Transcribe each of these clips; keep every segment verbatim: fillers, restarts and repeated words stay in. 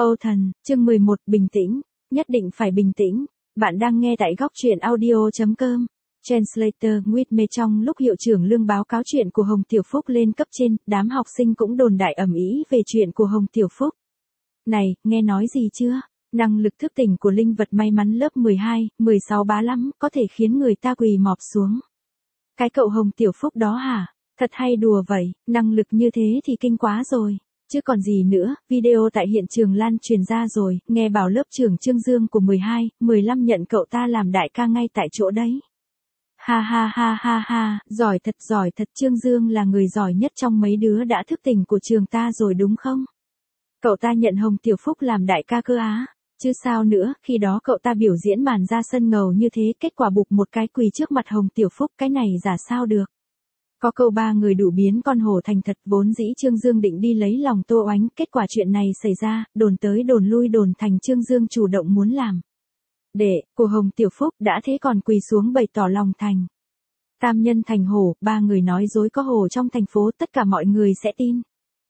Âu thần, chương mười một, bình tĩnh, nhất định phải bình tĩnh. Bạn đang nghe tại góc truyện audio.com. Translator with me. Trong lúc hiệu trưởng Lương báo cáo chuyện của Hồng Tiểu Phúc lên cấp trên, đám học sinh cũng đồn đại ầm ĩ về chuyện của Hồng Tiểu Phúc. Này, nghe nói gì chưa? Năng lực thức tỉnh của linh vật may mắn lớp mười hai, mười sáu bá lắm, có thể khiến người ta quỳ mọp xuống. Cái cậu Hồng Tiểu Phúc đó hả? Thật hay đùa vậy, năng lực như thế thì kinh quá rồi. Chứ còn gì nữa, video tại hiện trường lan truyền ra rồi, nghe bảo lớp trưởng Trương Dương của mười hai, mười lăm nhận cậu ta làm đại ca ngay tại chỗ đấy. Ha ha ha ha ha, giỏi thật giỏi thật, Trương Dương là người giỏi nhất trong mấy đứa đã thức tỉnh của trường ta rồi đúng không? Cậu ta nhận Hồng Tiểu Phúc làm đại ca cơ á, chứ sao nữa, khi đó cậu ta biểu diễn màn ra sân ngầu như thế, kết quả bục một cái quỳ trước mặt Hồng Tiểu Phúc, cái này giả sao được. Có câu ba người đủ biến con hổ thành thật, vốn dĩ Trương Dương định đi lấy lòng Tô Oánh, kết quả chuyện này xảy ra, đồn tới đồn lui đồn thành Trương Dương chủ động muốn làm đệ của Hồng Tiểu Phúc, đã thế còn quỳ xuống bày tỏ lòng thành. Tam nhân thành hổ, ba người nói dối có hổ trong thành phố, tất cả mọi người sẽ tin.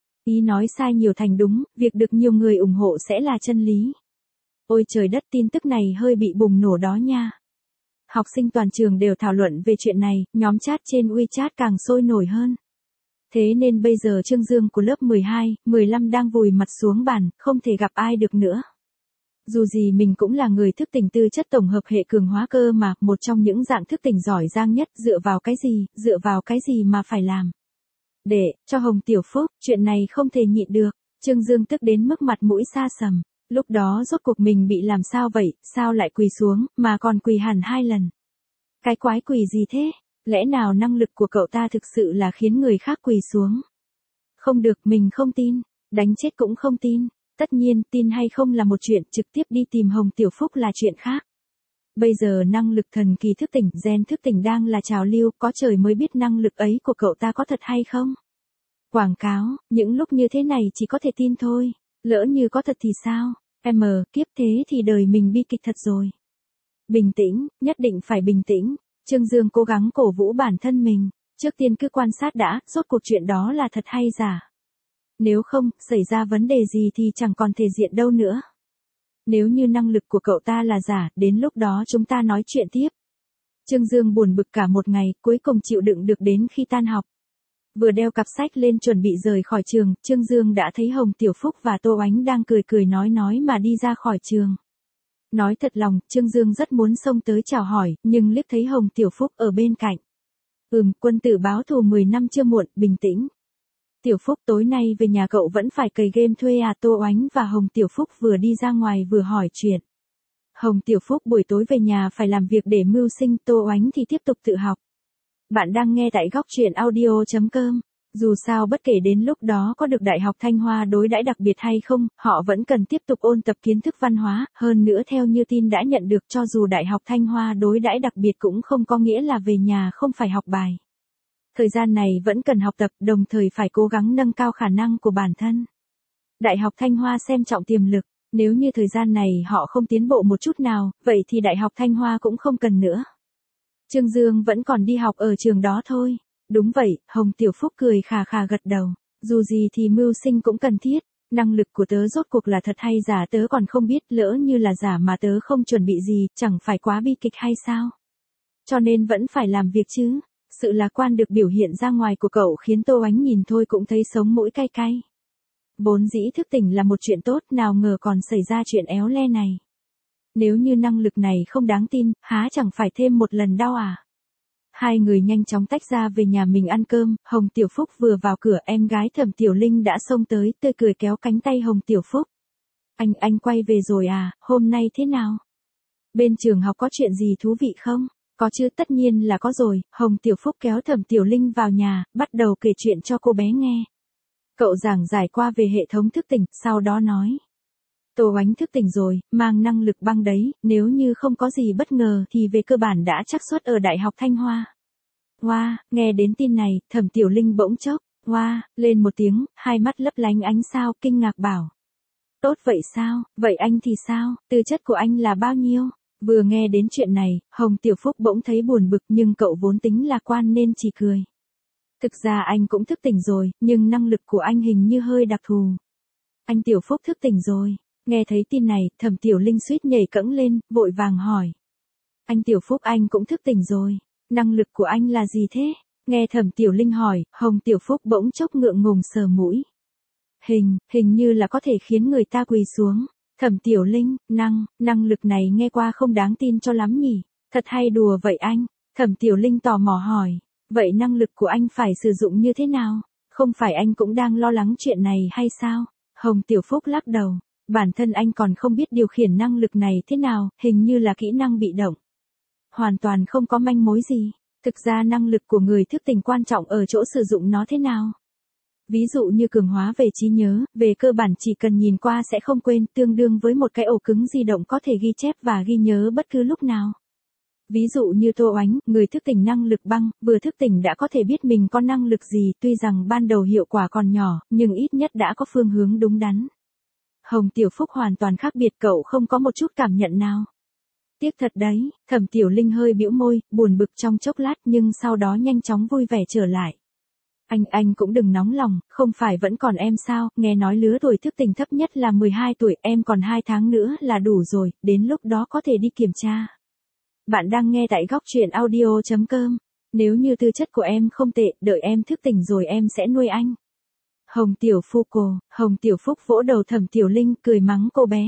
Ý nói sai nhiều thành đúng, việc được nhiều người ủng hộ sẽ là chân lý. Ôi trời đất, tin tức này hơi bị bùng nổ đó nha. Học sinh toàn trường đều thảo luận về chuyện này, nhóm chat trên WeChat càng sôi nổi hơn. Thế nên bây giờ Trương Dương của lớp mười hai, mười lăm đang vùi mặt xuống bàn, không thể gặp ai được nữa. Dù gì mình cũng là người thức tỉnh tư chất tổng hợp hệ cường hóa cơ mà, một trong những dạng thức tỉnh giỏi giang nhất, dựa vào cái gì, dựa vào cái gì mà phải làm để cho Hồng Tiểu Phúc, chuyện này không thể nhịn được. Trương Dương tức đến mức mặt mũi xa sầm. Lúc đó rốt cuộc mình bị làm sao vậy, sao lại quỳ xuống, mà còn quỳ hẳn hai lần. Cái quái quỳ gì thế? Lẽ nào năng lực của cậu ta thực sự là khiến người khác quỳ xuống? Không được, mình không tin, đánh chết cũng không tin. Tất nhiên, tin hay không là một chuyện, trực tiếp đi tìm Hồng Tiểu Phúc là chuyện khác. Bây giờ năng lực thần kỳ thức tỉnh, gen thức tỉnh đang là trào lưu, có trời mới biết năng lực ấy của cậu ta có thật hay không. Quảng cáo, những lúc như thế này chỉ có thể tin thôi, lỡ như có thật thì sao? Em kiếp thế thì đời mình bi kịch thật rồi. Bình tĩnh, nhất định phải bình tĩnh. Trương Dương cố gắng cổ vũ bản thân mình. Trước tiên cứ quan sát đã, rốt cuộc chuyện đó là thật hay giả. Nếu không, xảy ra vấn đề gì thì chẳng còn thể diện đâu nữa. Nếu như năng lực của cậu ta là giả, đến lúc đó chúng ta nói chuyện tiếp. Trương Dương buồn bực cả một ngày, cuối cùng chịu đựng được đến khi tan học. Vừa đeo cặp sách lên chuẩn bị rời khỏi trường, Trương Dương đã thấy Hồng Tiểu Phúc và Tô Oánh đang cười cười nói nói mà đi ra khỏi trường. Nói thật lòng, Trương Dương rất muốn xông tới chào hỏi, nhưng liếc thấy Hồng Tiểu Phúc ở bên cạnh. Ừm, quân tử báo thù mười năm chưa muộn, bình tĩnh. Tiểu Phúc, tối nay về nhà cậu vẫn phải cày game thuê à? Tô Oánh và Hồng Tiểu Phúc vừa đi ra ngoài vừa hỏi chuyện. Hồng Tiểu Phúc buổi tối về nhà phải làm việc để mưu sinh, Tô Oánh thì tiếp tục tự học. Bạn đang nghe tại góc truyện audio.com. Dù sao bất kể đến lúc đó có được Đại học Thanh Hoa đối đãi đặc biệt hay không, họ vẫn cần tiếp tục ôn tập kiến thức văn hóa, hơn nữa theo như tin đã nhận được, cho dù Đại học Thanh Hoa đối đãi đặc biệt cũng không có nghĩa là về nhà không phải học bài. Thời gian này vẫn cần học tập, đồng thời phải cố gắng nâng cao khả năng của bản thân. Đại học Thanh Hoa xem trọng tiềm lực, nếu như thời gian này họ không tiến bộ một chút nào, vậy thì Đại học Thanh Hoa cũng không cần nữa. Trương Dương vẫn còn đi học ở trường đó thôi. Đúng vậy, Hồng Tiểu Phúc cười khà khà gật đầu. Dù gì thì mưu sinh cũng cần thiết. Năng lực của tớ rốt cuộc là thật hay giả tớ còn không biết, lỡ như là giả mà tớ không chuẩn bị gì, chẳng phải quá bi kịch hay sao? Cho nên vẫn phải làm việc chứ. Sự lạc quan được biểu hiện ra ngoài của cậu khiến Tô Oánh nhìn thôi cũng thấy sống mũi cay cay. Vốn dĩ thức tỉnh là một chuyện tốt, nào ngờ còn xảy ra chuyện éo le này. Nếu như năng lực này không đáng tin, há chẳng phải thêm một lần đau à? Hai người nhanh chóng tách ra về nhà mình ăn cơm, Hồng Tiểu Phúc vừa vào cửa, em gái Thẩm Tiểu Linh đã xông tới, tươi cười kéo cánh tay Hồng Tiểu Phúc. Anh, anh quay về rồi à, hôm nay thế nào? Bên trường học có chuyện gì thú vị không? Có chứ, tất nhiên là có rồi. Hồng Tiểu Phúc kéo Thẩm Tiểu Linh vào nhà, bắt đầu kể chuyện cho cô bé nghe. Cậu giảng giải qua về hệ thống thức tỉnh, sau đó nói. Tô Oánh thức tỉnh rồi, mang năng lực băng đấy, nếu như không có gì bất ngờ thì về cơ bản đã trắc suất ở Đại học Thanh Hoa. Wow, nghe đến tin này, Thẩm Tiểu Linh bỗng chốc, wow, lên một tiếng, hai mắt lấp lánh ánh sao, kinh ngạc bảo. Tốt vậy sao, vậy anh thì sao, tư chất của anh là bao nhiêu? Vừa nghe đến chuyện này, Hồng Tiểu Phúc bỗng thấy buồn bực, nhưng cậu vốn tính lạc quan nên chỉ cười. Thực ra anh cũng thức tỉnh rồi, nhưng năng lực của anh hình như hơi đặc thù. Anh Tiểu Phúc thức tỉnh rồi. Nghe thấy tin này, Thẩm Tiểu Linh suýt nhảy cẫng lên, vội vàng hỏi. Anh Tiểu Phúc anh cũng thức tỉnh rồi. Năng lực của anh là gì thế? Nghe Thẩm Tiểu Linh hỏi, Hồng Tiểu Phúc bỗng chốc ngượng ngùng sờ mũi. Hình, hình như là có thể khiến người ta quỳ xuống. Thẩm Tiểu Linh, năng, năng lực này nghe qua không đáng tin cho lắm nhỉ? Thật hay đùa vậy anh? Thẩm Tiểu Linh tò mò hỏi. Vậy năng lực của anh phải sử dụng như thế nào? Không phải anh cũng đang lo lắng chuyện này hay sao? Hồng Tiểu Phúc lắc đầu. Bản thân anh còn không biết điều khiển năng lực này thế nào, hình như là kỹ năng bị động. Hoàn toàn không có manh mối gì. Thực ra năng lực của người thức tỉnh quan trọng ở chỗ sử dụng nó thế nào. Ví dụ như cường hóa về trí nhớ, về cơ bản chỉ cần nhìn qua sẽ không quên, tương đương với một cái ổ cứng di động có thể ghi chép và ghi nhớ bất cứ lúc nào. Ví dụ như Tô Oánh, người thức tỉnh năng lực băng, vừa thức tỉnh đã có thể biết mình có năng lực gì, tuy rằng ban đầu hiệu quả còn nhỏ, nhưng ít nhất đã có phương hướng đúng đắn. Hồng Tiểu Phúc hoàn toàn khác biệt, cậu không có một chút cảm nhận nào. Tiếc thật đấy, Thẩm Tiểu Linh hơi bĩu môi, buồn bực trong chốc lát nhưng sau đó nhanh chóng vui vẻ trở lại. Anh, anh cũng đừng nóng lòng, không phải vẫn còn em sao, nghe nói lứa tuổi thức tỉnh thấp nhất là mười hai tuổi, em còn hai tháng nữa là đủ rồi, đến lúc đó có thể đi kiểm tra. Bạn đang nghe tại góc truyện audio chấm com. Nếu như tư chất của em không tệ, đợi em thức tỉnh rồi em sẽ nuôi anh. Hồng Tiểu Phu cô, Hồng Tiểu Phúc vỗ đầu Thẩm Tiểu Linh, cười mắng cô bé.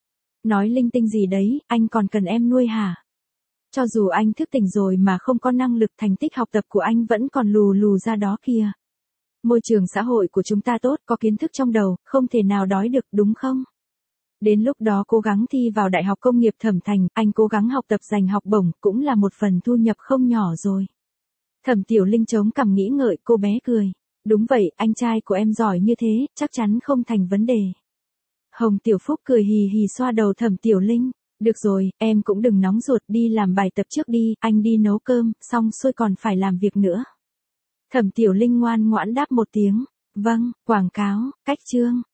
Nói linh tinh gì đấy, anh còn cần em nuôi hả? Cho dù anh thức tỉnh rồi mà không có năng lực, thành tích học tập của anh vẫn còn lù lù ra đó kìa. Môi trường xã hội của chúng ta tốt, có kiến thức trong đầu, không thể nào đói được đúng không? Đến lúc đó cố gắng thi vào Đại học Công nghiệp Thẩm Thành, anh cố gắng học tập giành học bổng, cũng là một phần thu nhập không nhỏ rồi. Thẩm Tiểu Linh chống cằm nghĩ ngợi, cô bé cười. Đúng vậy, anh trai của em giỏi như thế, chắc chắn không thành vấn đề. Hồng Tiểu Phúc cười hì hì xoa đầu Thẩm Tiểu Linh. Được rồi, em cũng đừng nóng ruột, đi làm bài tập trước đi, anh đi nấu cơm, xong xuôi còn phải làm việc nữa. Thẩm Tiểu Linh ngoan ngoãn đáp một tiếng. Vâng, quảng cáo, cách chương.